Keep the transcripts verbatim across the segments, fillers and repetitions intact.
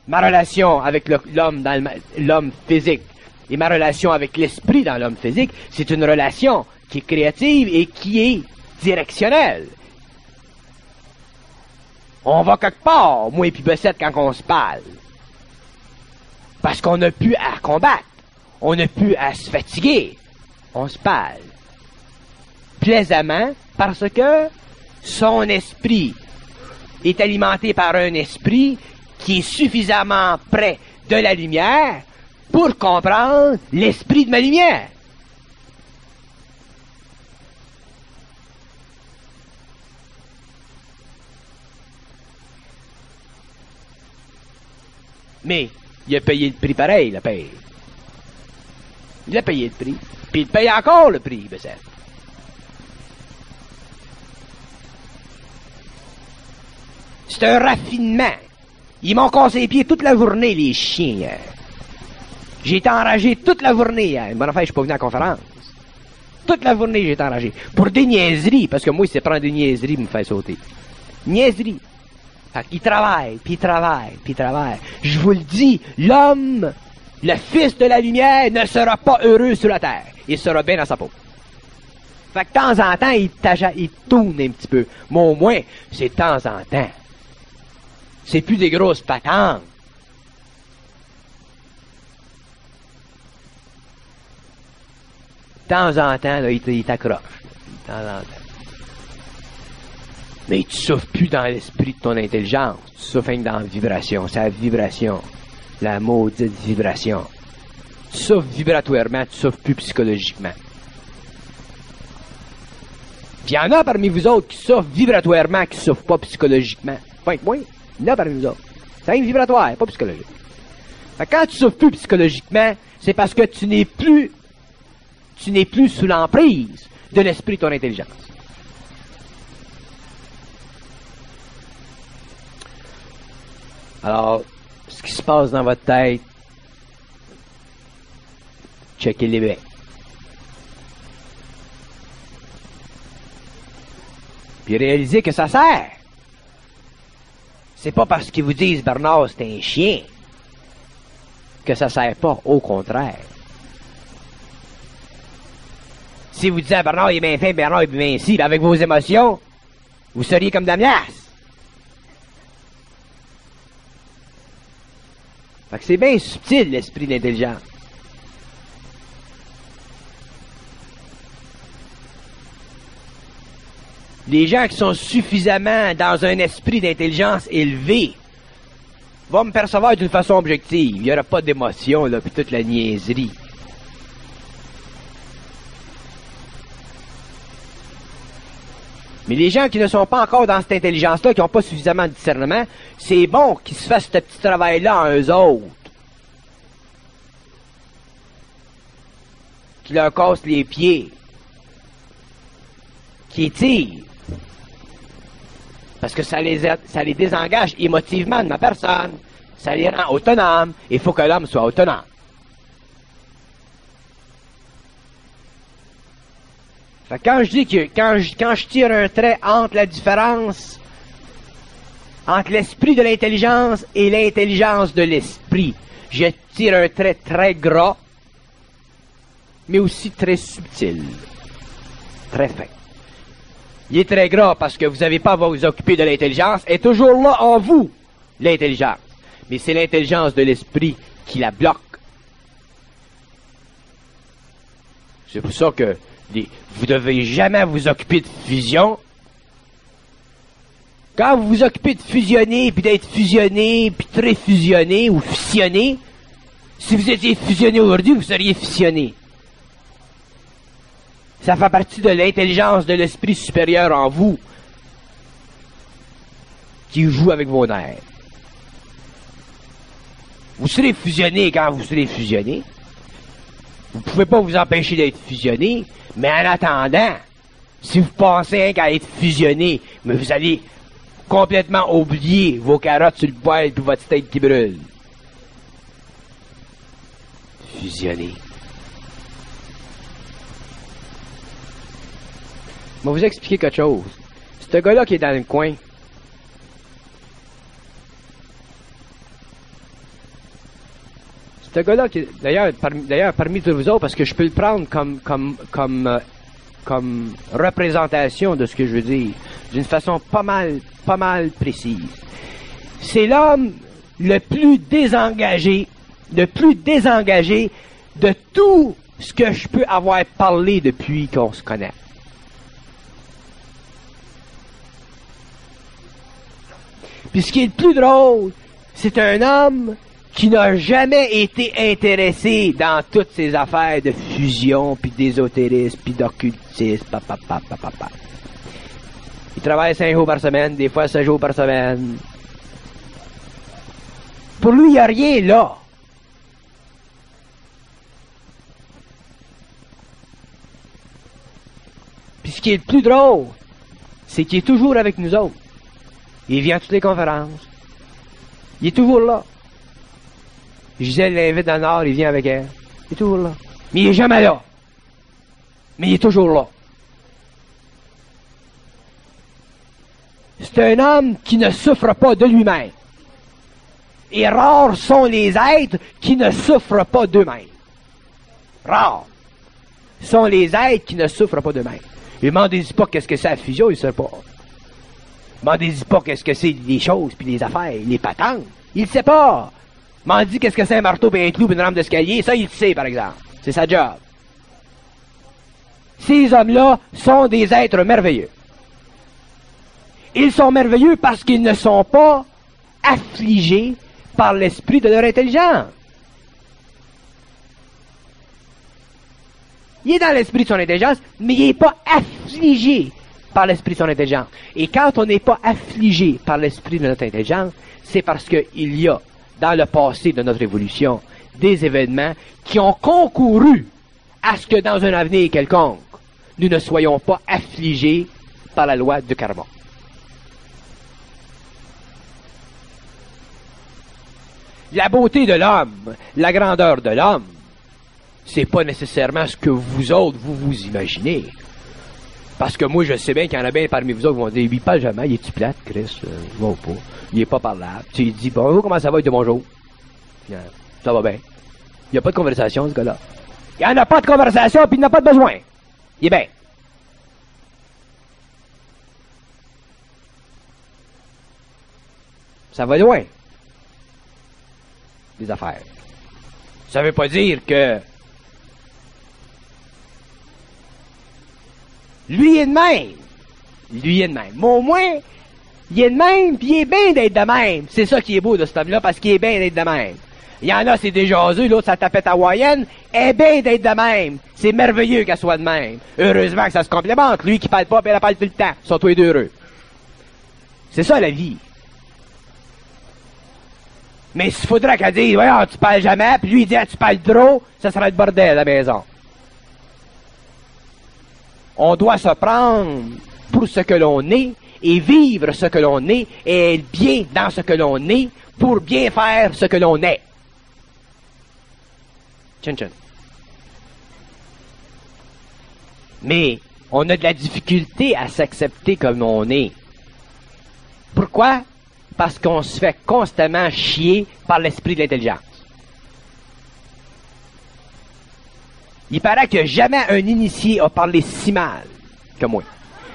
ma relation avec l'homme dans l'homme physique et ma relation avec l'esprit dans l'homme physique, c'est une relation qui est créative et qui est directionnelle. On va quelque part, moi et puis Bessette, quand on se parle. Parce qu'on n'a plus à combattre. On n'a plus à se fatiguer. On se parle. Plaisamment, parce que son esprit est alimenté par un esprit qui est suffisamment près de la lumière pour comprendre l'esprit de ma lumière. Mais il a payé le prix pareil, il a payé. Il a payé le prix. Puis il paye encore le prix, Bessette. C'est un raffinement. Ils m'ont cassé les pieds toute la journée, les chiens, hier. J'ai été enragé toute la journée, hier. Bonne affaire, je suis pas venu à la conférence. Toute la journée, j'ai été enragé. Pour des niaiseries, parce que moi, c'est prendre des niaiseries, me faire sauter. Niaiseries. Fait qu'il travaille, puis il travaille, puis il travaille. Je vous le dis, l'homme, le fils de la lumière, ne sera pas heureux sur la terre. Il sera bien dans sa peau. Fait que de temps en temps, il, il tourne un petit peu. Mais au moins, c'est de temps en temps. C'est plus des grosses patentes. De temps en temps, là, il t'accroche. De temps en temps. Mais tu souffres plus dans l'esprit de ton intelligence. Tu souffres dans la vibration. C'est la vibration. La maudite vibration. Tu souffres vibratoirement, tu souffres plus psychologiquement. Puis il y en a parmi vous autres qui souffrent vibratoirement, qui ne souffrent pas psychologiquement. Enfin, oui, il y en a parmi vous autres. C'est vibratoire, pas psychologique. Fait que quand tu souffres plus psychologiquement, c'est parce que tu n'es plus, tu n'es plus sous l'emprise de l'esprit de ton intelligence. Alors, ce qui se passe dans votre tête, checkez les becs. Puis réalisez que ça sert. C'est pas parce qu'ils vous disent Bernard c'est un chien que ça sert pas, au contraire. Si vous disiez Bernard il est bien fin, Bernard il est bien ici, avec vos émotions, vous seriez comme Damias. Fait que c'est bien subtil l'esprit d'intelligence. Les gens qui sont suffisamment dans un esprit d'intelligence élevé vont me percevoir d'une façon objective. Il n'y aura pas d'émotion, là, puis toute la niaiserie. Mais les gens qui ne sont pas encore dans cette intelligence-là, qui n'ont pas suffisamment de discernement, c'est bon qu'ils se fassent ce petit travail-là en eux autres. Qui leur cassent les pieds. Qui étirent. Parce que ça les, ça les désengage émotivement de ma personne. Ça les rend autonomes. Il faut que l'homme soit autonome. Fait que quand je dis que quand je, quand je tire un trait entre la différence entre l'esprit de l'intelligence et l'intelligence de l'esprit, je tire un trait très gras, mais aussi très subtil, très fin. Il est très gras parce que vous n'avez pas à vous occuper de l'intelligence, est toujours là en vous, l'intelligence. Mais c'est l'intelligence de l'esprit qui la bloque. C'est pour ça que les, vous ne devez jamais vous occuper de fusion. Quand vous vous occupez de fusionner, puis d'être fusionné, puis très fusionné ou fissionné, si vous étiez fusionné aujourd'hui, vous seriez fissionné. Ça fait partie de l'intelligence de l'esprit supérieur en vous qui joue avec vos nerfs. Vous serez fusionné quand vous serez fusionné. Vous ne pouvez pas vous empêcher d'être fusionné, mais en attendant, si vous pensez qu'à être fusionné, mais vous allez complètement oublier vos carottes sur le poêle et votre steak qui brûle. Fusionné. Je vais vous expliquer quelque chose. Ce gars-là qui est dans le coin, Ce gars-là, qui, d'ailleurs, parmi, d'ailleurs, parmi tous vous autres, parce que je peux le prendre comme, comme, comme, euh, comme représentation de ce que je veux dire, d'une façon pas mal, pas mal précise. C'est l'homme le plus désengagé, le plus désengagé de tout ce que je peux avoir parlé depuis qu'on se connaît. Puis ce qui est le plus drôle, c'est un homme qui n'a jamais été intéressé dans toutes ces affaires de fusion, puis d'ésotérisme, puis d'occultisme, papa, papa, papa. Il travaille cinq jours par semaine, des fois cinq jours par semaine. Pour lui, il n'y a rien là. Puis ce qui est le plus drôle, c'est qu'il est toujours avec nous autres. Il vient à toutes les conférences. Il est toujours là. Gisèle l'invite dans le Nord, il vient avec elle. Il est toujours là. Mais il est jamais là. Mais il est toujours là. C'est un homme qui ne souffre pas de lui-même. Et rares sont les êtres qui ne souffrent pas d'eux-mêmes. Rares sont les êtres qui ne souffrent pas d'eux-mêmes. Et demandez-y pas qu'est-ce que c'est la fusion, il ne sait pas. Demandez-y pas qu'est-ce que c'est les choses, puis les affaires, les patentes. Il ne sait pas. M'en dit qu'est-ce que c'est un marteau, puis un clou, puis une rampe d'escalier. Ça, il le sait, par exemple. C'est sa job. Ces hommes-là sont des êtres merveilleux. Ils sont merveilleux parce qu'ils ne sont pas affligés par l'esprit de leur intelligence. Il est dans l'esprit de son intelligence, mais il n'est pas affligé par l'esprit de son intelligence. Et quand on n'est pas affligé par l'esprit de notre intelligence, c'est parce qu'il y a dans le passé de notre évolution des événements qui ont concouru à ce que dans un avenir quelconque, nous ne soyons pas affligés par la loi du karma. La beauté de l'homme, la grandeur de l'homme, c'est pas nécessairement ce que vous autres, vous vous imaginez. Parce que moi, je sais bien qu'il y en a bien parmi vous autres qui vont dire, il parle jamais, il est-tu plate, Chris? Euh, il va pas. Il est pas parlable. Tu lui dis, bonjour, comment ça va? Il dit bonjour. Bien, ça va bien. Il n'y a pas de conversation, ce gars-là. Il n'y en a pas de conversation, puis il n'a pas de besoin. Il est bien. Ça va loin. Les affaires. Ça veut pas dire que lui est de même. Lui est de même. Mais au moins, il est de même, puis il est bien d'être de même. C'est ça qui est beau de cet homme-là, parce qu'il est bien d'être de même. Il y en a, c'est des jaseux, l'autre, sa tapette hawaïenne, est bien d'être de même. C'est merveilleux qu'elle soit de même. Heureusement que ça se complémente. Lui qui parle pas, puis elle parle tout le temps. Ils sont tous les deux heureux. C'est ça, la vie. Mais s'il faudrait qu'elle dise, ouais, tu parles jamais, puis lui, il dit, ah, tu parles trop, ça serait le bordel à la maison. On doit se prendre pour ce que l'on est, et vivre ce que l'on est, et être bien dans ce que l'on est, pour bien faire ce que l'on est. Tchin tchin. Mais, on a de la difficulté à s'accepter comme on est. Pourquoi? Parce qu'on se fait constamment chier par l'esprit de l'intelligence. Il paraît que jamais un initié a parlé si mal que moi.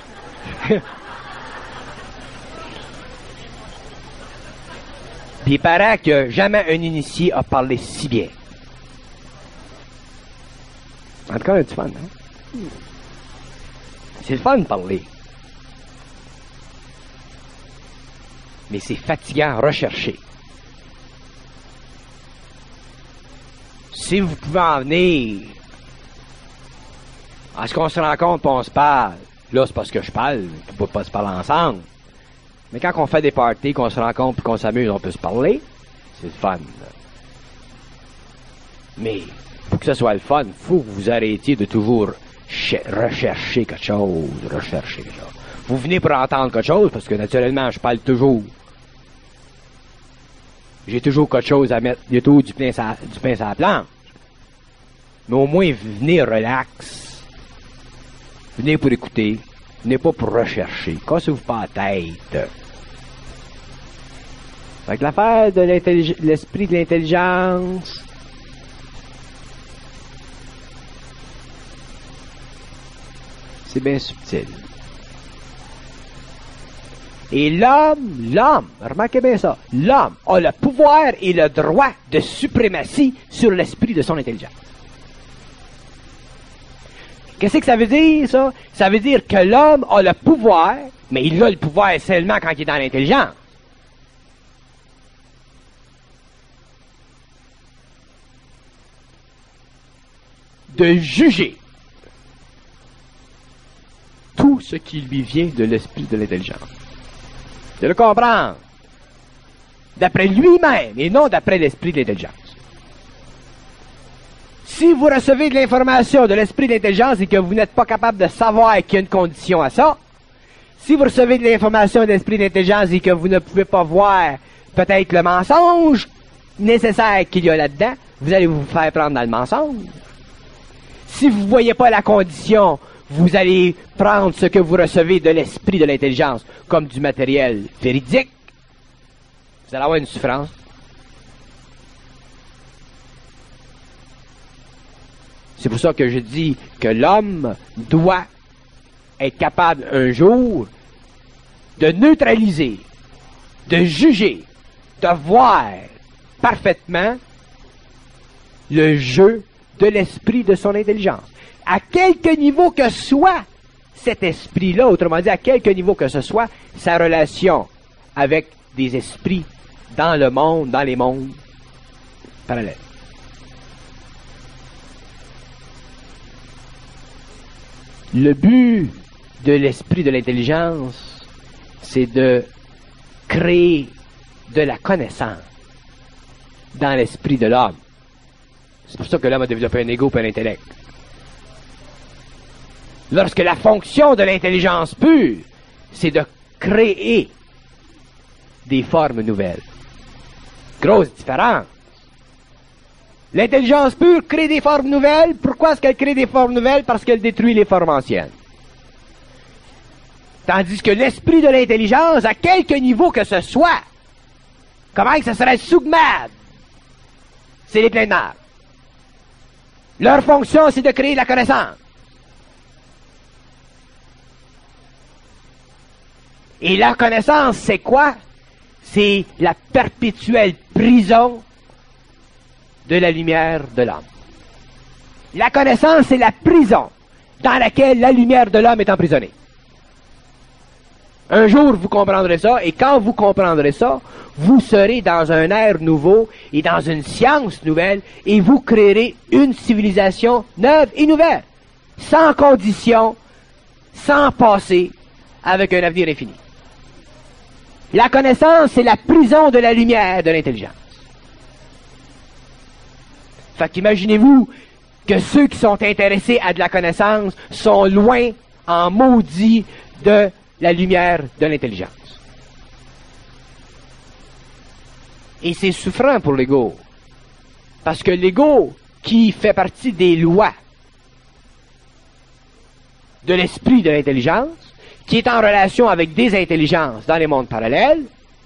Puis il paraît que jamais un initié a parlé si bien. En tout cas, c'est du fun, hein? C'est le fun de parler. Mais c'est fatigant à rechercher. Si vous pouvez en venir à ce qu'on se rencontre et on se parle, là c'est parce que je parle, on peut pas se parler ensemble. Mais quand on fait des parties, qu'on se rencontre et qu'on s'amuse, on peut se parler, c'est le fun. Mais pour que ce soit le fun, il faut que vous arrêtiez de toujours rechercher quelque chose, rechercher quelque chose. Vous venez pour entendre quelque chose, parce que naturellement, je parle toujours. J'ai toujours quelque chose à mettre, il y a toujours du pain sur, du pain sur la planche. Mais au moins, venez relax. Venez pour écouter. Venez pas pour rechercher. Cassez-vous pas la tête. Fait que l'affaire de l'esprit de l'intelligence, C'est bien subtil. Et l'homme, l'homme, remarquez bien ça, l'homme a le pouvoir et le droit de suprématie sur l'esprit de son intelligence. Qu'est-ce que ça veut dire, ça? Ça veut dire que l'homme a le pouvoir, mais il a le pouvoir seulement quand il est dans l'intelligence. De juger tout ce qui lui vient de l'esprit de l'intelligence. De le comprendre d'après lui-même et non d'après l'esprit de l'intelligence. Si vous recevez de l'information de l'esprit de l'intelligence et que vous n'êtes pas capable de savoir qu'il y a une condition à ça, si vous recevez de l'information de l'esprit de l'intelligence et que vous ne pouvez pas voir peut-être le mensonge nécessaire qu'il y a là-dedans, vous allez vous faire prendre dans le mensonge. Si vous ne voyez pas la condition, vous allez prendre ce que vous recevez de l'esprit de l'intelligence comme du matériel véridique. Vous allez avoir une souffrance. C'est pour ça que je dis que l'homme doit être capable un jour de neutraliser, de juger, de voir parfaitement le jeu de l'esprit de son intelligence. À quelque niveau que soit cet esprit-là, autrement dit, à quelque niveau que ce soit, sa relation avec des esprits dans le monde, dans les mondes parallèles. Le but de l'esprit de l'intelligence, c'est de créer de la connaissance dans l'esprit de l'homme. C'est pour ça que l'homme a développé un ego et un intellect. Lorsque la fonction de l'intelligence pure, c'est de créer des formes nouvelles. Grosse différence. L'intelligence pure crée des formes nouvelles. Pourquoi est-ce qu'elle crée des formes nouvelles? Parce qu'elle détruit les formes anciennes. Tandis que l'esprit de l'intelligence, à quelque niveau que ce soit, comment que ce serait sougmad? C'est les pleins d'âme. Leur fonction, c'est de créer la connaissance. Et la connaissance, c'est quoi? C'est la perpétuelle prison de la lumière de l'homme. La connaissance, c'est la prison dans laquelle la lumière de l'homme est emprisonnée. Un jour, vous comprendrez ça, et quand vous comprendrez ça, vous serez dans un ère nouveau et dans une science nouvelle, et vous créerez une civilisation neuve et nouvelle, sans condition, sans passé, avec un avenir infini. La connaissance, c'est la prison de la lumière de l'intelligence. Fait qu'imaginez-vous que ceux qui sont intéressés à de la connaissance sont loin, en maudit, de la lumière de l'intelligence. Et c'est souffrant pour l'ego. Parce que l'ego, qui fait partie des lois de l'esprit de l'intelligence, qui est en relation avec des intelligences dans les mondes parallèles,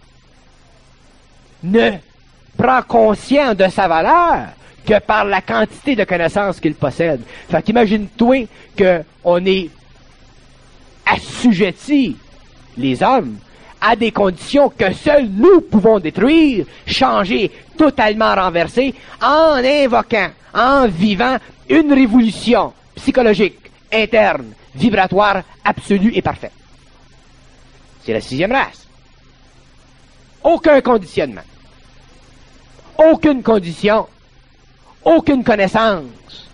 ne prend conscience de sa valeur que par la quantité de connaissances qu'il possède. Fait qu'imagine-toi qu'on est assujettis, les hommes, à des conditions que seuls nous pouvons détruire, changer, totalement renverser, en invoquant, en vivant une révolution psychologique, interne, vibratoire, absolue et parfaite. C'est la sixième race. Aucun conditionnement. Aucune condition. Aucune connaissance.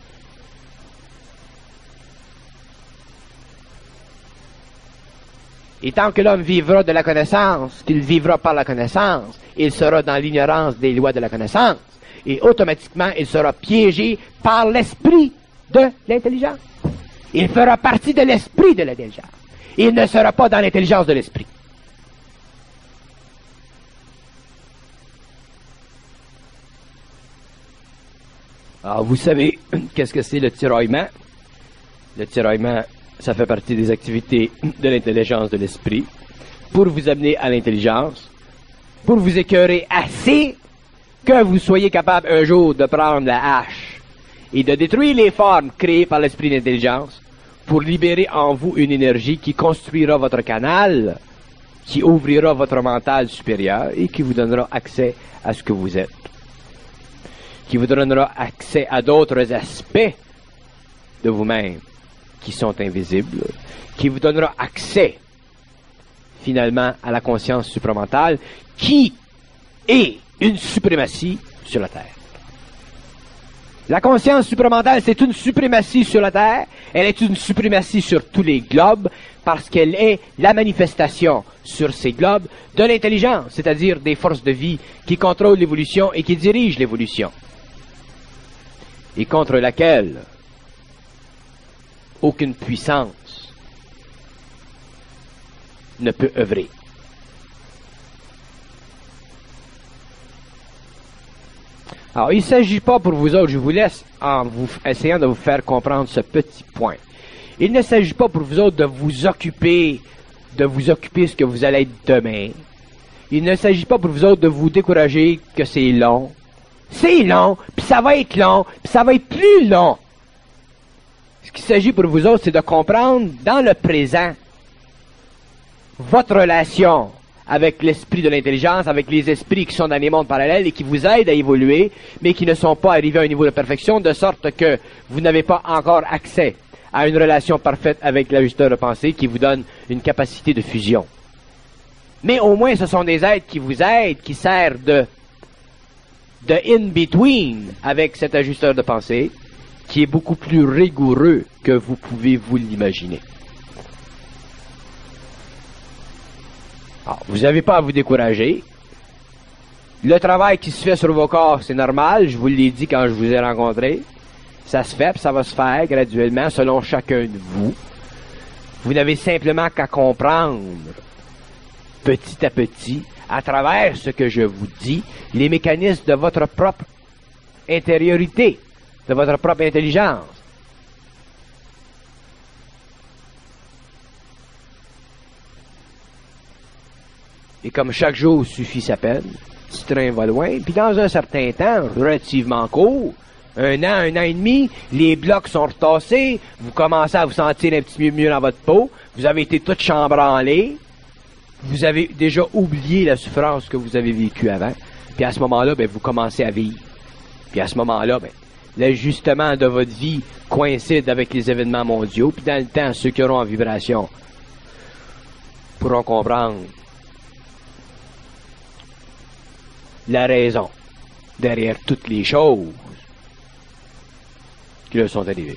Et tant que l'homme vivra de la connaissance, qu'il vivra par la connaissance, il sera dans l'ignorance des lois de la connaissance. Et automatiquement, il sera piégé par l'esprit de l'intelligence. Il fera partie de l'esprit de l'intelligence. Il ne sera pas dans l'intelligence de l'esprit. Alors, vous savez, qu'est-ce que c'est le tiraillement? Le tiraillement, ça fait partie des activités de l'intelligence de l'esprit pour vous amener à l'intelligence, pour vous écœurer assez que vous soyez capable un jour de prendre la hache et de détruire les formes créées par l'esprit d'intelligence pour libérer en vous une énergie qui construira votre canal, qui ouvrira votre mental supérieur et qui vous donnera accès à ce que vous êtes, qui vous donnera accès à d'autres aspects de vous-même qui sont invisibles, qui vous donnera accès finalement à la conscience supramentale qui est une suprématie sur la Terre. La conscience supramentale, c'est une suprématie sur la Terre, elle est une suprématie sur tous les globes, parce qu'elle est la manifestation sur ces globes de l'intelligence, c'est-à-dire des forces de vie qui contrôlent l'évolution et qui dirigent l'évolution, et contre laquelle aucune puissance ne peut œuvrer. Alors, il ne s'agit pas pour vous autres, je vous laisse en vous essayant de vous faire comprendre ce petit point. Il ne s'agit pas pour vous autres de vous occuper, de vous occuper ce que vous allez être demain. Il ne s'agit pas pour vous autres de vous décourager que c'est long. C'est long, puis ça va être long, puis ça va être plus long. Ce qu'il s'agit pour vous autres, c'est de comprendre dans le présent votre relation avec l'esprit de l'intelligence, avec les esprits qui sont dans les mondes parallèles et qui vous aident à évoluer, mais qui ne sont pas arrivés à un niveau de perfection, de sorte que vous n'avez pas encore accès à une relation parfaite avec l'ajusteur de pensée qui vous donne une capacité de fusion. Mais au moins, ce sont des êtres qui vous aident, qui servent de, de in-between avec cet ajusteur de pensée, qui est beaucoup plus rigoureux que vous pouvez vous l'imaginer. Alors, vous n'avez pas à vous décourager. Le travail qui se fait sur vos corps, c'est normal, je vous l'ai dit quand je vous ai rencontré. Ça se fait, puis ça va se faire graduellement selon chacun de vous. Vous n'avez simplement qu'à comprendre, petit à petit, à travers ce que je vous dis, les mécanismes de votre propre intériorité, de votre propre intelligence. Et comme chaque jour suffit sa peine, ce train va loin, puis dans un certain temps, relativement court, un an, un an et demi, les blocs sont retassés, vous commencez à vous sentir un petit peu mieux dans votre peau, vous avez été tout chambranlé, vous avez déjà oublié la souffrance que vous avez vécue avant, puis à ce moment-là, ben, vous commencez à vivre. Puis à ce moment-là, ben, l'ajustement de votre vie coïncide avec les événements mondiaux, puis dans le temps, ceux qui auront en vibration pourront comprendre la raison derrière toutes les choses qui leur sont arrivées.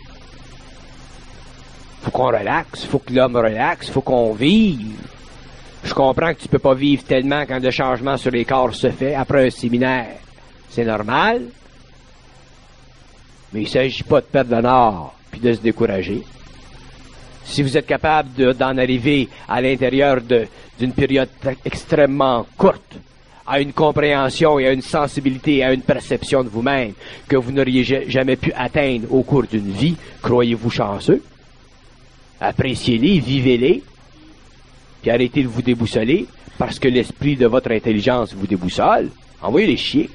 Faut qu'on relaxe, faut que l'homme relaxe, faut qu'on vive. Je comprends que tu peux pas vivre tellement quand le changement sur les corps se fait après un séminaire. C'est normal. Mais il s'agit pas de perdre le nord puis de se décourager. Si vous êtes capable de, d'en arriver à l'intérieur de, d'une période extrêmement courte, à une compréhension et à une sensibilité et à une perception de vous-même que vous n'auriez jamais pu atteindre au cours d'une vie, croyez-vous chanceux? Appréciez-les, vivez-les, puis arrêtez de vous déboussoler parce que l'esprit de votre intelligence vous déboussole. Envoyez-les chier.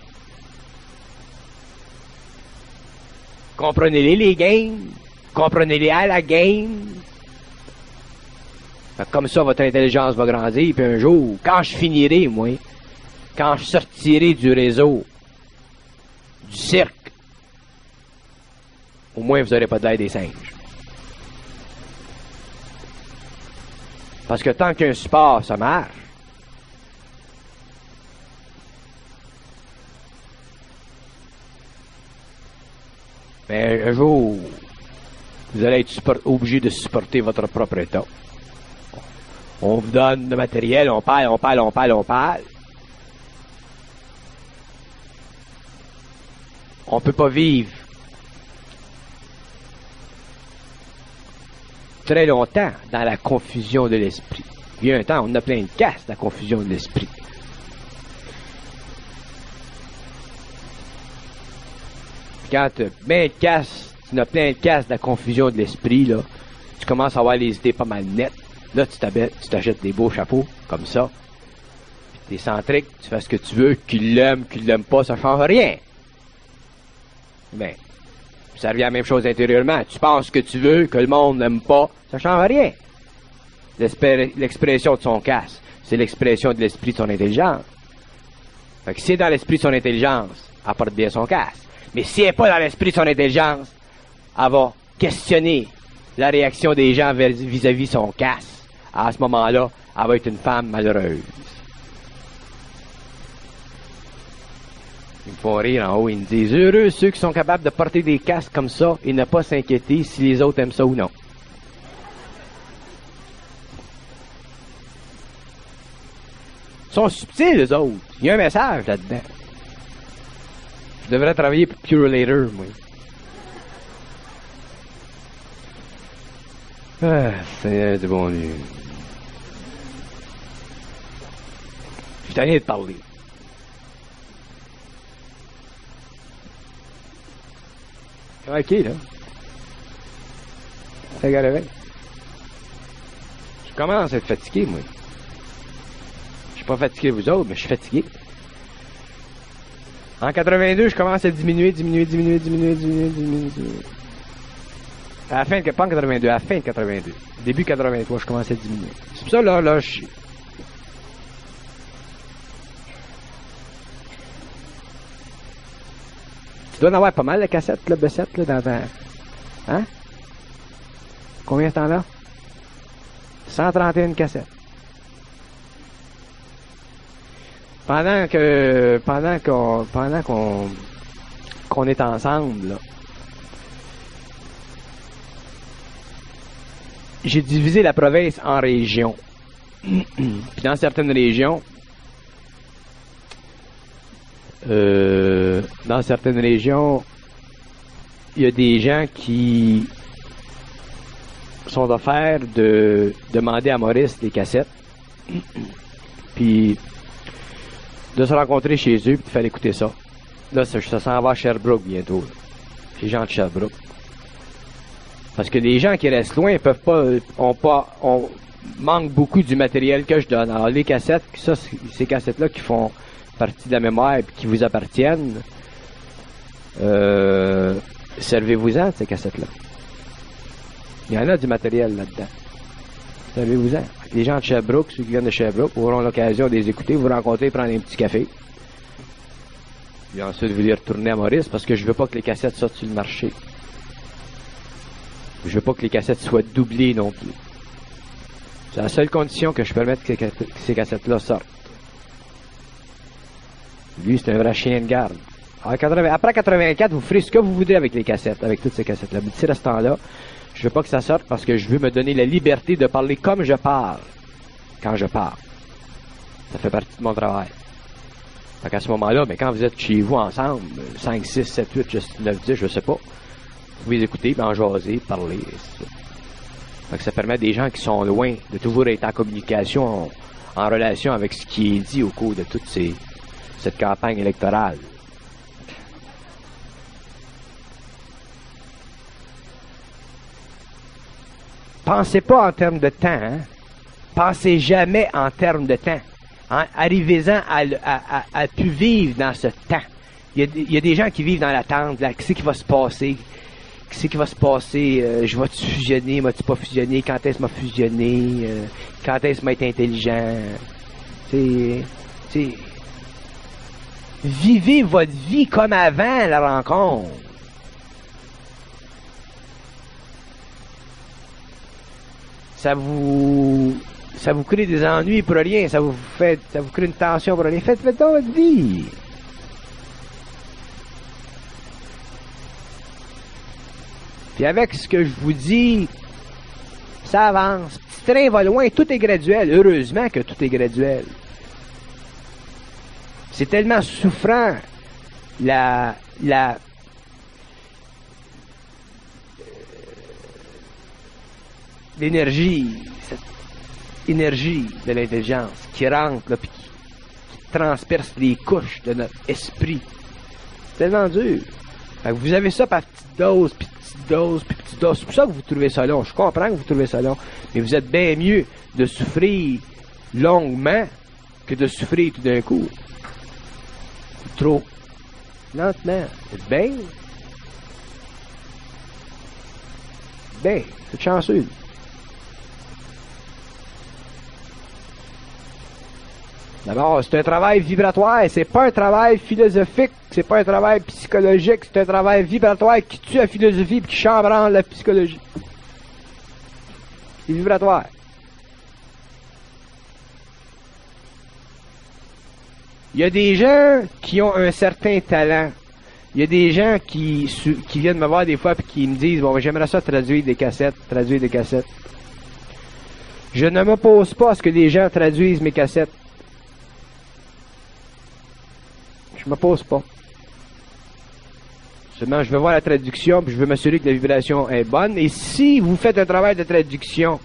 Comprenez-les, les games. Comprenez-les à la game. Comme ça, votre intelligence va grandir, puis un jour, quand je finirai, moi, quand je sortirai du réseau, du cirque, au moins vous n'aurez pas de l'air des singes. Parce que tant qu'un sport, ça marche, mais un jour, vous allez être support- obligé de supporter votre propre état. On vous donne le matériel, on parle, on parle, on parle, on parle. On ne peut pas vivre très longtemps dans la confusion de l'esprit. Il y a un temps, on a plein de casse, la confusion de l'esprit. Quand tu as plein de casse, tu as plein de casse de la confusion de l'esprit, là, tu commences à avoir les idées pas mal nettes. Là, tu tu t'achètes des beaux chapeaux, comme ça. Puis t'es centrique, tu fais ce que tu veux, qu'il l'aime, qu'il l'aime pas, ça change rien. Ben, Ça revient à la même chose intérieurement. Tu penses ce que tu veux, que le monde n'aime pas, ça change rien. L'expression de son casse, c'est l'expression de l'esprit de son intelligence. Fait que si c'est dans l'esprit de son intelligence, elle porte bien son casse. Mais si elle n'est pas dans l'esprit de son intelligence, elle va questionner la réaction des gens vis-à-vis son casse. À ce moment-là, elle va être une femme malheureuse. Ils me font rire en haut, ils me disent « Heureux ceux qui sont capables de porter des casques comme ça et ne pas s'inquiéter si les autres aiment ça ou non. » Ils sont subtils, les autres. Il y a un message là-dedans. Je devrais travailler pour Purelator, moi. Ah, c'est du bon Dieu. Je suis tanné de parler. Ok, là. Ça gare. Je commence à être fatigué, moi. Je suis pas fatigué vous autres, mais je suis fatigué. En quatre-vingt-deux, je commence à diminuer, diminuer, diminuer, diminuer, diminuer, diminuer, diminuer. À la fin de, pas en quatre-vingt-deux, à la fin de quatre-vingt-deux. Début quatre-vingt-trois, je commence à diminuer. C'est pour ça, là, là, je... Tu dois en avoir pas mal de cassettes, là, Bessette, là, dans ta... Hein? Combien t'en as? cent trente et un cassettes. Pendant que... Pendant qu'on... Pendant qu'on... qu'on est ensemble, là, j'ai divisé la province en régions. Puis dans certaines régions, euh, dans certaines régions, il y a des gens qui sont offerts de demander à Maurice des cassettes, puis de se rencontrer chez eux, puis de faire écouter ça. Là, ça, ça s'en va à Sherbrooke bientôt. Là. Les gens de Sherbrooke. Parce que les gens qui restent loin peuvent pas, ont pas, on manque beaucoup du matériel que je donne. Alors les cassettes, ça, ces cassettes-là qui font partie de la mémoire et qui vous appartiennent, euh, servez-vous-en de ces cassettes-là. Il y en a du matériel là-dedans. Servez-vous-en. Les gens de Sherbrooke, ceux qui viennent de Sherbrooke, auront l'occasion de les écouter, vous rencontrer, prendre un petit café. Et ensuite, vous les retourner à Maurice parce que je veux pas que les cassettes sortent sur le marché. Je veux pas que les cassettes soient doublées non plus. C'est la seule condition que je permette que ces cassettes-là sortent. Lui, c'est un vrai chien de garde. Après quatre-vingt-quatre, vous ferez ce que vous voudrez avec les cassettes, avec toutes ces cassettes-là. Mais d'ici à ce temps-là, je veux pas que ça sorte parce que je veux me donner la liberté de parler comme je parle. Quand je parle. Ça fait partie de mon travail. Donc à ce moment-là, ben, quand vous êtes chez vous ensemble, cinq, six, sept, huit, neuf, dix, je sais pas, vous pouvez écouter, en jaser, parler. Donc ça permet à des gens qui sont loin de toujours être en communication, en, en relation avec ce qui est dit au cours de toute ces, cette campagne électorale. Pensez pas en termes de temps. Hein? Pensez jamais en termes de temps. Hein? Arrivez-en à, à, à, à plus vivre dans ce temps. Il y a, il y a des gens qui vivent dans l'attente. Là, qu'est-ce qui va se passer? Qu'est-ce qui va se passer? Euh, je vais-tu fusionner? M'as-tu pas fusionné? Quand est-ce que m'a fusionné? Euh, quand est-ce que m'a été intelligent? C'est... C'est... Vivez votre vie comme avant la rencontre. Ça vous... Ça vous crée des ennuis pour rien. Ça vous fait... Ça vous crée une tension pour rien. Faites, faites donc votre vie. Puis avec ce que je vous dis, ça avance. Petit train va loin, tout est graduel. Heureusement que tout est graduel. C'est tellement souffrant, la, la, l'énergie, cette énergie de l'intelligence qui rentre, là, puis qui, qui transperce les couches de notre esprit. C'est tellement dur. Fait que vous avez ça par petite dose, puis petite dose, puis petite dose. C'est pour ça que vous trouvez ça long. Je comprends que vous trouvez ça long. Mais vous êtes bien mieux de souffrir longuement que de souffrir tout d'un coup. Trop. Lentement. C'est bien. Ben, c'est chanceux. D'abord, c'est un travail vibratoire, c'est pas un travail philosophique, c'est pas un travail psychologique, c'est un travail vibratoire qui tue la philosophie et qui chambranle la psychologie. C'est vibratoire. Il y a des gens qui ont un certain talent. Il y a des gens qui, qui viennent me voir des fois et qui me disent « Bon, j'aimerais ça traduire des cassettes, traduire des cassettes. » Je ne m'oppose pas à ce que les gens traduisent mes cassettes. Je ne m'oppose pas. Seulement, je veux voir la traduction puis je veux m'assurer que la vibration est bonne. Et si vous faites un travail de traduction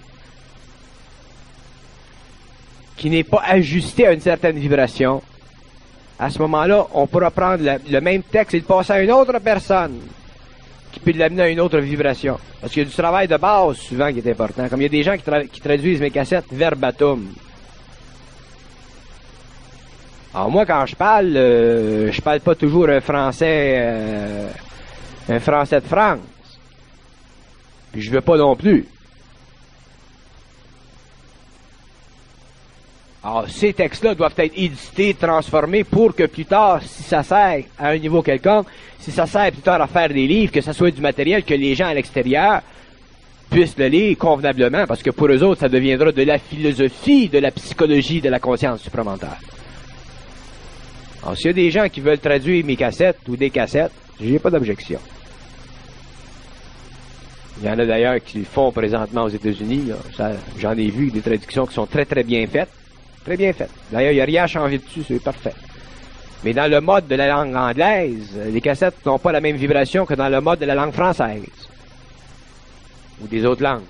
qui n'est pas ajusté à une certaine vibration, à ce moment-là, on pourra prendre le, le même texte et le passer à une autre personne qui peut l'amener à une autre vibration. Parce qu'il y a du travail de base souvent qui est important. Comme il y a des gens qui, tra qui traduisent mes cassettes verbatim. Alors moi, quand je parle, euh, je parle pas toujours un français, euh, un français de France. Puis je veux pas non plus. Alors, ces textes-là doivent être édités, transformés pour que plus tard, si ça sert à un niveau quelconque, si ça sert plus tard à faire des livres, que ça soit du matériel que les gens à l'extérieur puissent le lire convenablement, parce que pour eux autres, ça deviendra de la philosophie, de la psychologie, de la conscience supramentale. Alors, s'il y a des gens qui veulent traduire mes cassettes ou des cassettes, j'ai pas d'objection. Il y en a d'ailleurs qui le font présentement aux États-Unis. J'en ai vu des traductions qui sont très très bien faites. Très bien faites. D'ailleurs, il n'y a rien à changer dessus, c'est parfait. Mais dans le mode de la langue anglaise, les cassettes n'ont pas la même vibration que dans le mode de la langue française. Ou des autres langues.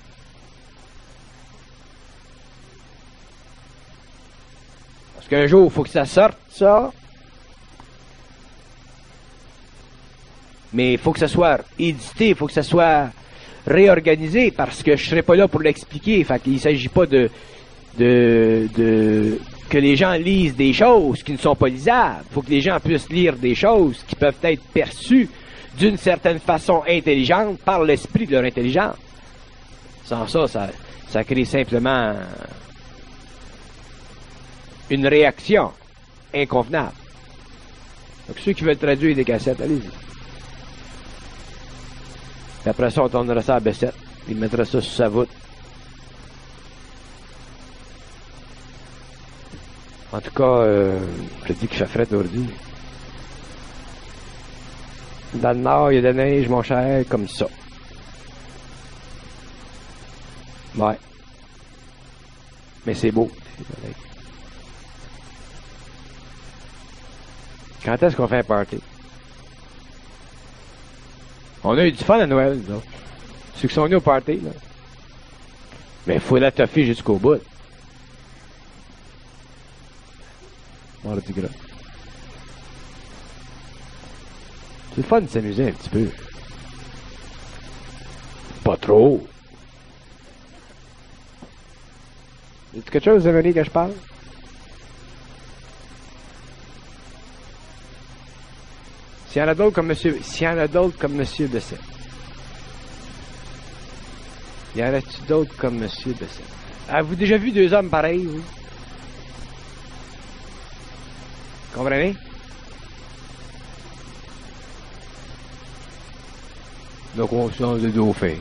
Parce qu'un jour, il faut que ça sorte, ça. Mais il faut que ça soit édité, il faut que ça soit réorganisé, parce que je ne serai pas là pour l'expliquer. Fait qu'il ne s'agit pas de, de, de que les gens lisent des choses qui ne sont pas lisables. Il faut que les gens puissent lire des choses qui peuvent être perçues d'une certaine façon intelligente par l'esprit de leur intelligence. Sans ça, ça, ça crée simplement une réaction inconvenable. Donc ceux qui veulent traduire des cassettes, allez-y. Et après ça, on tournera ça à Bessette. Il mettra ça sur sa voûte. En tout cas, euh, je te dis qu'il fait frais aujourd'hui. Dans le nord, il y a de la neige, mon cher, comme ça. Ouais. Mais c'est beau. Quand est-ce qu'on fait un party? On a eu du fun à Noël, là. Ceux qui sont venus au party, là. Mais il faut la toffer jusqu'au bout. Mardi gras. C'est le fun de s'amuser un petit peu. Pas trop. Y a-t-il quelque chose de venir que je parle? S'il y en a d'autres comme monsieur, s'il y en a d'autres comme monsieur Bessette. Y en a-tu d'autres comme monsieur Bessette? Avez-vous déjà vu deux hommes pareils, vous? Comprenez? Donc on change de dauphin.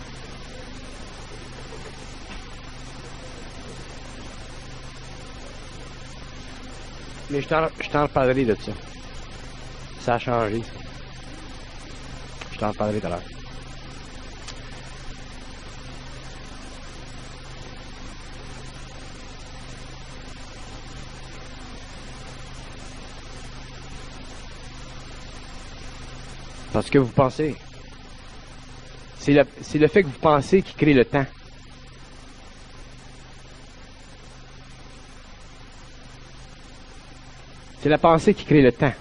Mais je t'en, je t'en reparlerai de ça. Ça a changé, ça. Je t'en reparlerai tout à l'heure. Parce que vous pensez. C'est le, c'est le fait que vous pensez qui crée le temps. C'est la pensée qui crée le temps.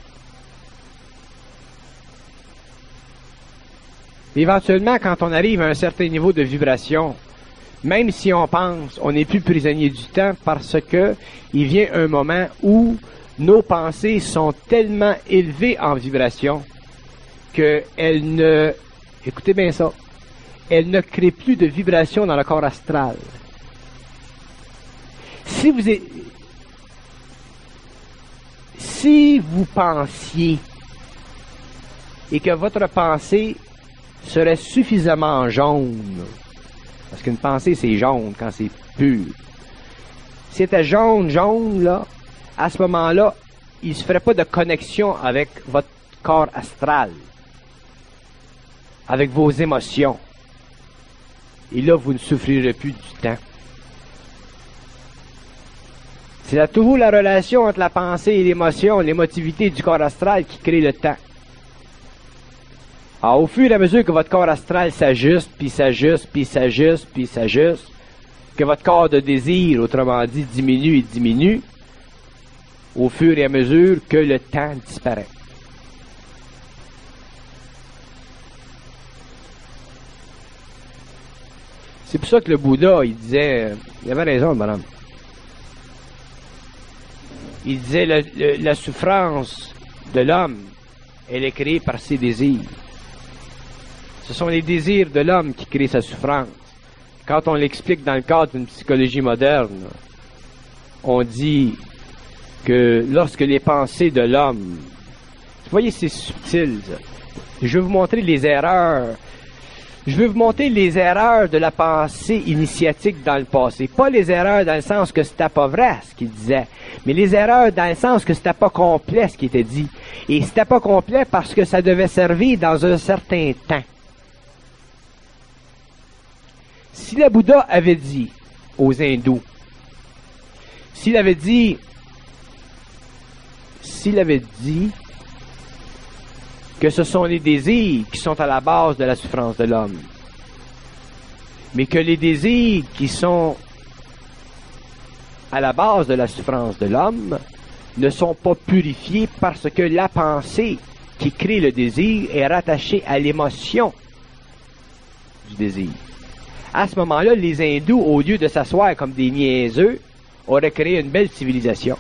Éventuellement, quand on arrive à un certain niveau de vibration, même si on pense, on n'est plus prisonnier du temps parce que il vient un moment où nos pensées sont tellement élevées en vibration qu'elles ne, écoutez bien ça, elle ne crée plus de vibration dans le corps astral. Si vous êtes, si vous pensiez et que votre pensée serait suffisamment jaune, parce qu'une pensée c'est jaune quand c'est pur. Si c'était jaune, jaune, là, à ce moment-là, il ne se ferait pas de connexion avec votre corps astral, avec vos émotions. Et là, vous ne souffrirez plus du temps. C'est là toujours la relation entre la pensée et l'émotion, l'émotivité du corps astral qui crée le temps. Alors, au fur et à mesure que votre corps astral s'ajuste, puis s'ajuste, puis s'ajuste, puis s'ajuste, que votre corps de désir, autrement dit, diminue et diminue, au fur et à mesure que le temps disparaît. C'est pour ça que le Bouddha, il disait, il avait raison, madame. Il disait, le, le, la souffrance de l'homme, elle est créée par ses désirs. Ce sont les désirs de l'homme qui créent sa souffrance. Quand on l'explique dans le cadre d'une psychologie moderne, on dit que lorsque les pensées de l'homme... Vous voyez, c'est subtil, ça. Je vais vous montrer les erreurs. Je vais vous montrer les erreurs de la pensée initiatique dans le passé. Pas les erreurs dans le sens que c'était pas vrai, ce qu'il disait, mais les erreurs dans le sens que c'était pas complet, ce qui était dit. Et c'était pas complet parce que ça devait servir dans un certain temps. Si le Bouddha avait dit aux hindous, s'il avait dit, s'il avait dit que ce sont les désirs qui sont à la base de la souffrance de l'homme, mais que les désirs qui sont à la base de la souffrance de l'homme ne sont pas purifiés parce que la pensée qui crée le désir est rattachée à l'émotion du désir. À ce moment-là, les hindous, au lieu de s'asseoir comme des niaiseux, auraient créé une belle civilisation.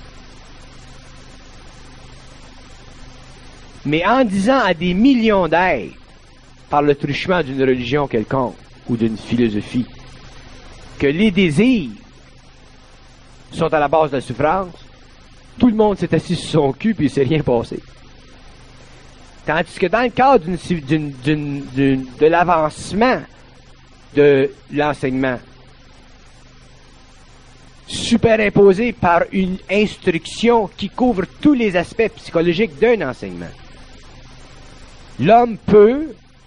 Mais en disant à des millions d'êtres, par le truchement d'une religion quelconque ou d'une philosophie, que les désirs sont à la base de la souffrance, tout le monde s'est assis sur son cul puis il ne s'est rien passé. Tandis que dans le cadre d'une, d'une, d'une, d'une, de l'avancement de l'enseignement, superimposé par une instruction qui couvre tous les aspects psychologiques d'un enseignement, l'homme peut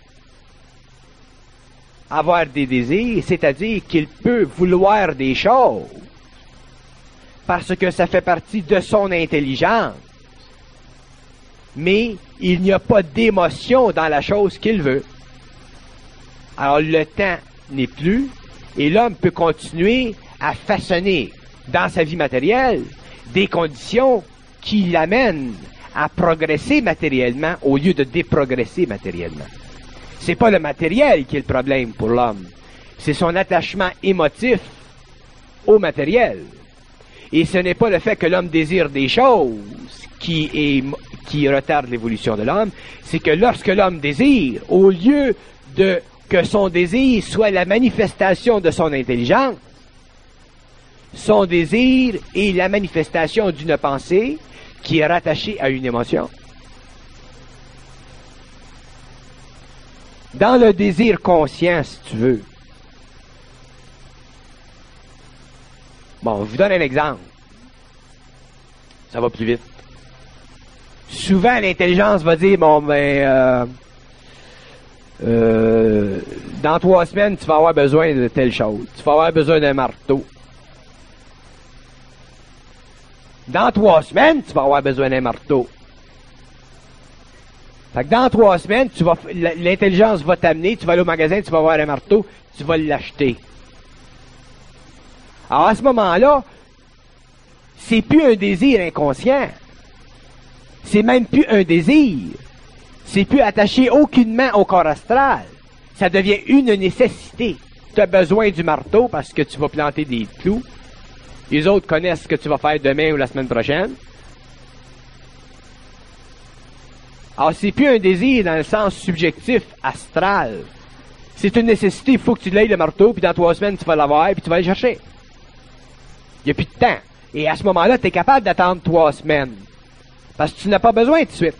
avoir des désirs, c'est-à-dire qu'il peut vouloir des choses parce que ça fait partie de son intelligence, mais il n'y a pas d'émotion dans la chose qu'il veut. Alors le temps n'est plus, et l'homme peut continuer à façonner dans sa vie matérielle des conditions qui l'amènent à progresser matériellement au lieu de déprogresser matériellement. C'est pas le matériel qui est le problème pour l'homme, c'est son attachement émotif au matériel. Et ce n'est pas le fait que l'homme désire des choses qui, est, qui retarde l'évolution de l'homme, c'est que lorsque l'homme désire, au lieu de que son désir soit la manifestation de son intelligence, son désir est la manifestation d'une pensée qui est rattachée à une émotion. Dans le désir conscient, si tu veux. Bon, je vous donne un exemple. Ça va plus vite. Souvent, l'intelligence va dire, bon, ben, euh, euh, dans trois semaines, tu vas avoir besoin de telle chose. Tu vas avoir besoin d'un marteau. Dans trois semaines, tu vas avoir besoin d'un marteau. Fait que dans trois semaines, tu vas, l'intelligence va t'amener, tu vas aller au magasin, tu vas avoir un marteau, tu vas l'acheter. Alors à ce moment-là, c'est plus un désir inconscient. C'est même plus un désir. C'est plus attaché aucunement au corps astral. Ça devient une nécessité. Tu as besoin du marteau parce que tu vas planter des clous. Les autres connaissent ce que tu vas faire demain ou la semaine prochaine. Alors, c'est plus un désir dans le sens subjectif, astral. C'est une nécessité, il faut que tu l'aies le marteau, puis dans trois semaines, tu vas l'avoir, puis tu vas aller chercher. Il n'y a plus de temps. Et à ce moment-là, tu es capable d'attendre trois semaines. Parce que tu n'as pas besoin tout de suite.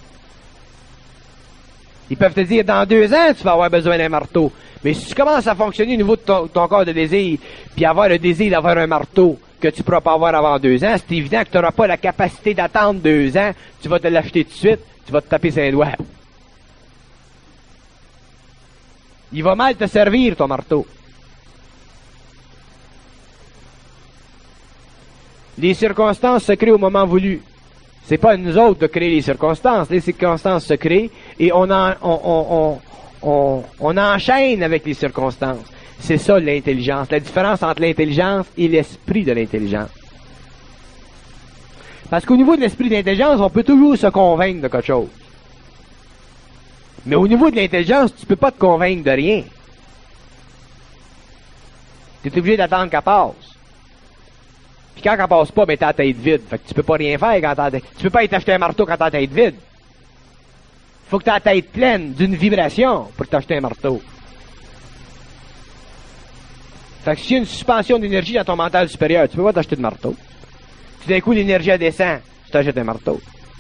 Ils peuvent te dire, dans deux ans, tu vas avoir besoin d'un marteau. Mais si tu commences à fonctionner au niveau de ton, ton corps de désir, puis avoir le désir d'avoir un marteau que tu ne pourras pas avoir avant deux ans, c'est évident que tu n'auras pas la capacité d'attendre deux ans, tu vas te l'acheter tout de suite, tu vas te taper sur les doigts. Il va mal te servir, ton marteau. Les circonstances se créent au moment voulu. C'est pas à nous autres de créer les circonstances. Les circonstances se créent et on, en, on, on, on, on, on enchaîne avec les circonstances. C'est ça l'intelligence. La différence entre l'intelligence et l'esprit de l'intelligence. Parce qu'au niveau de l'esprit d'intelligence, on peut toujours se convaincre de quelque chose. Mais au niveau de l'intelligence, tu peux pas te convaincre de rien. Tu es obligé d'attendre qu'elle passe. Puis quand elle passe pas, ben t'as la tête vide. Fait que tu peux pas rien faire quand t'as la tête... Tu peux pas aller t'acheter un marteau quand t'as la tête vide. Faut que t'aies la tête pleine d'une vibration pour t'acheter un marteau. Fait que s'il y a une suspension d'énergie dans ton mental supérieur, tu peux pas t'acheter de marteau. Puis d'un coup, l'énergie descend, tu t'achètes un marteau.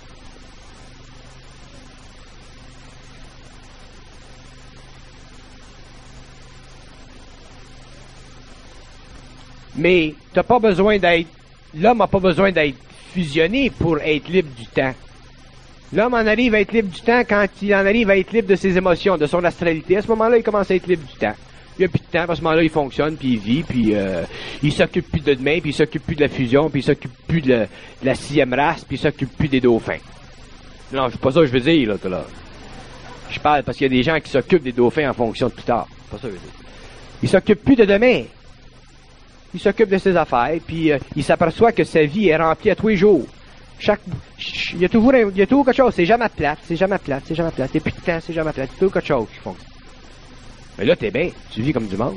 Mais t'as pas besoin d'être... L'homme n'a pas besoin d'être fusionné pour être libre du temps. L'homme en arrive à être libre du temps quand il en arrive à être libre de ses émotions, de son astralité. À ce moment-là, il commence à être libre du temps. Il n'y a plus de temps, à ce moment-là, il fonctionne, puis il vit, puis euh, il s'occupe plus de demain, puis il s'occupe plus de la fusion, puis il s'occupe plus de la, de la sixième race, puis il s'occupe plus des dauphins. Non, c'est pas ça que je veux dire, là, là. Je parle parce qu'il y a des gens qui s'occupent des dauphins en fonction de plus tard. C'est pas ça que je veux dire. Il s'occupe plus de demain. Il s'occupe de ses affaires, puis euh, il s'aperçoit que sa vie est remplie à tous les jours. Chaque, ch- il y a toujours, un, il y a toujours quelque chose. C'est jamais plate, c'est jamais plate, c'est jamais plate. Il n'y a plus de temps, c'est jamais plate. C'est toujours quelque chose qui fonctionne. Mais là, t'es bien. Tu vis comme du monde.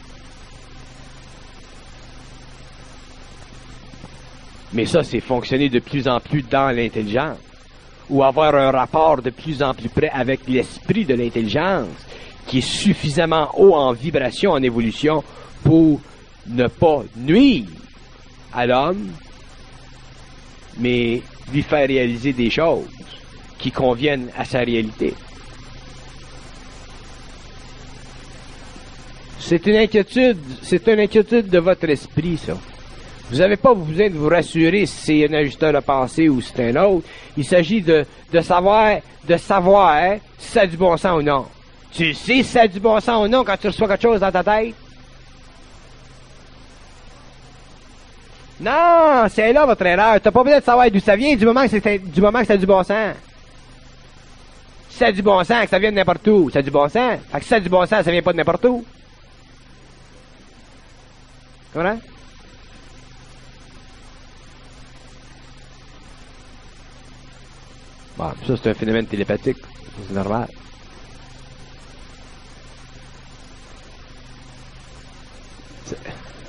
Mais ça, c'est fonctionner de plus en plus dans l'intelligence. Ou avoir un rapport de plus en plus près avec l'esprit de l'intelligence, qui est suffisamment haut en vibration, en évolution, pour ne pas nuire à l'homme, mais lui faire réaliser des choses qui conviennent à sa réalité. C'est une inquiétude, c'est une inquiétude de votre esprit, ça. Vous n'avez pas besoin de vous rassurer si c'est un ajusteur de pensée ou si c'est un autre. Il s'agit de, de savoir, de savoir si ça a du bon sens ou non. Tu sais si ça a du bon sens ou non quand tu reçois quelque chose dans ta tête? Non, c'est là votre erreur. T'as pas besoin de savoir d'où ça vient du moment que c'est du moment que ça a du bon sens. Si ça a du bon sens, que ça vient de n'importe où, ça a du bon sens. Fait que si ça a du bon sens, ça vient pas de n'importe où. Comprends? Bon, ça c'est un phénomène télépathique. C'est normal. C'est...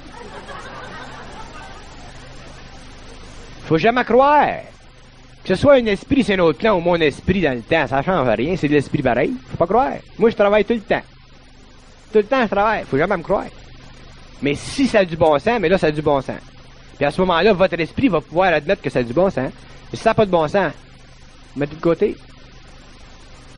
Faut jamais croire. Que ce soit un esprit, c'est un autre plan, ou mon esprit dans le temps, ça change rien, c'est de l'esprit pareil. Faut pas croire. Moi, je travaille tout le temps. Tout le temps, je travaille. Faut jamais me croire. Mais si ça a du bon sens, mais là, ça a du bon sens. Puis à ce moment-là, votre esprit va pouvoir admettre que ça a du bon sens. Mais si ça n'a pas de bon sens, mettez de côté.